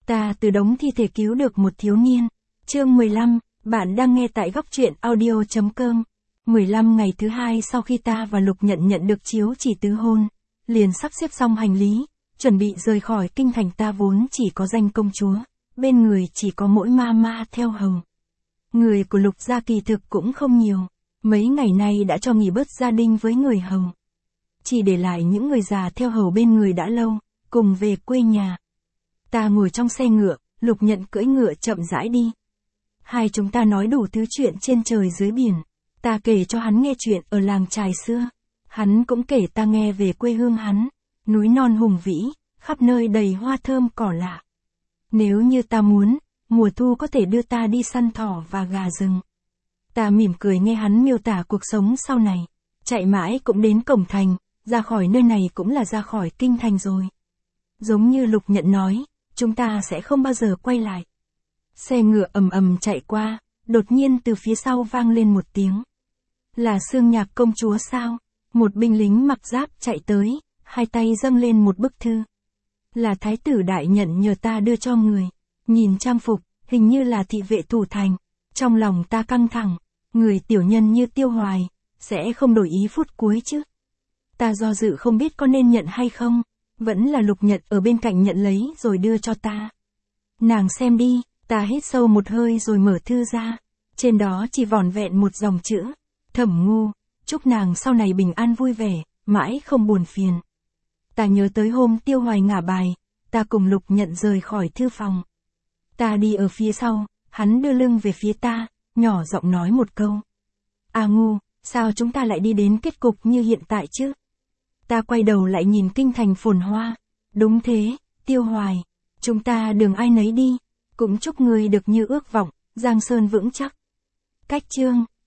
Ta từ đống thi thể cứu được một thiếu niên. Chương 15, bạn đang nghe tại góc truyện audio.com. 15 ngày thứ hai sau khi ta và Lục nhận được chiếu chỉ tứ hôn, liền sắp xếp xong hành lý, chuẩn bị rời khỏi kinh thành. Ta vốn chỉ có danh công chúa, bên người chỉ có mỗi ma theo hầu. Người của Lục gia kỳ thực cũng không nhiều, mấy ngày nay đã cho nghỉ bớt gia đình với người hầu. Chỉ để lại những người già theo hầu bên người đã lâu, cùng về quê nhà. Ta ngồi trong xe ngựa, Lục Nhận cưỡi ngựa chậm rãi đi. Hai chúng ta nói đủ thứ chuyện trên trời dưới biển. Ta kể cho hắn nghe chuyện ở làng chài xưa. Hắn cũng kể ta nghe về quê hương hắn, núi non hùng vĩ, khắp nơi đầy hoa thơm cỏ lạ. Nếu như ta muốn, mùa thu có thể đưa ta đi săn thỏ và gà rừng. Ta mỉm cười nghe hắn miêu tả cuộc sống sau này. Chạy mãi cũng đến cổng thành, ra khỏi nơi này cũng là ra khỏi kinh thành rồi. Giống như Lục Nhận nói, chúng ta sẽ không bao giờ quay lại. Xe ngựa ầm ầm chạy qua, đột nhiên từ phía sau vang lên một tiếng. Là Xương Nhạc công chúa sao? Một binh lính mặc giáp chạy tới, hai tay dâng lên một bức thư. Là thái tử đại nhận nhờ ta đưa cho người. Nhìn trang phục, hình như là thị vệ thủ thành. Trong lòng ta căng thẳng, người tiểu nhân như Tiêu Hoài, sẽ không đổi ý phút cuối chứ. Ta do dự không biết có nên nhận hay không. Vẫn là Lục Nhận ở bên cạnh nhận lấy rồi đưa cho ta. Nàng xem đi, ta hít sâu một hơi rồi mở thư ra. Trên đó chỉ vỏn vẹn một dòng chữ. Thẩm Ngu, chúc nàng sau này bình an vui vẻ, mãi không buồn phiền. Ta nhớ tới hôm Tiêu Hoài ngả bài, ta cùng Lục Nhận rời khỏi thư phòng. Ta đi ở phía sau, hắn đưa lưng về phía ta, nhỏ giọng nói một câu. A Ngu, sao chúng ta lại đi đến kết cục như hiện tại chứ? Ta quay đầu lại nhìn kinh thành phồn hoa. Đúng thế, Tiêu Hoài, chúng ta đường ai nấy đi, cũng chúc ngươi được như ước vọng, giang sơn vững chắc. Cách chương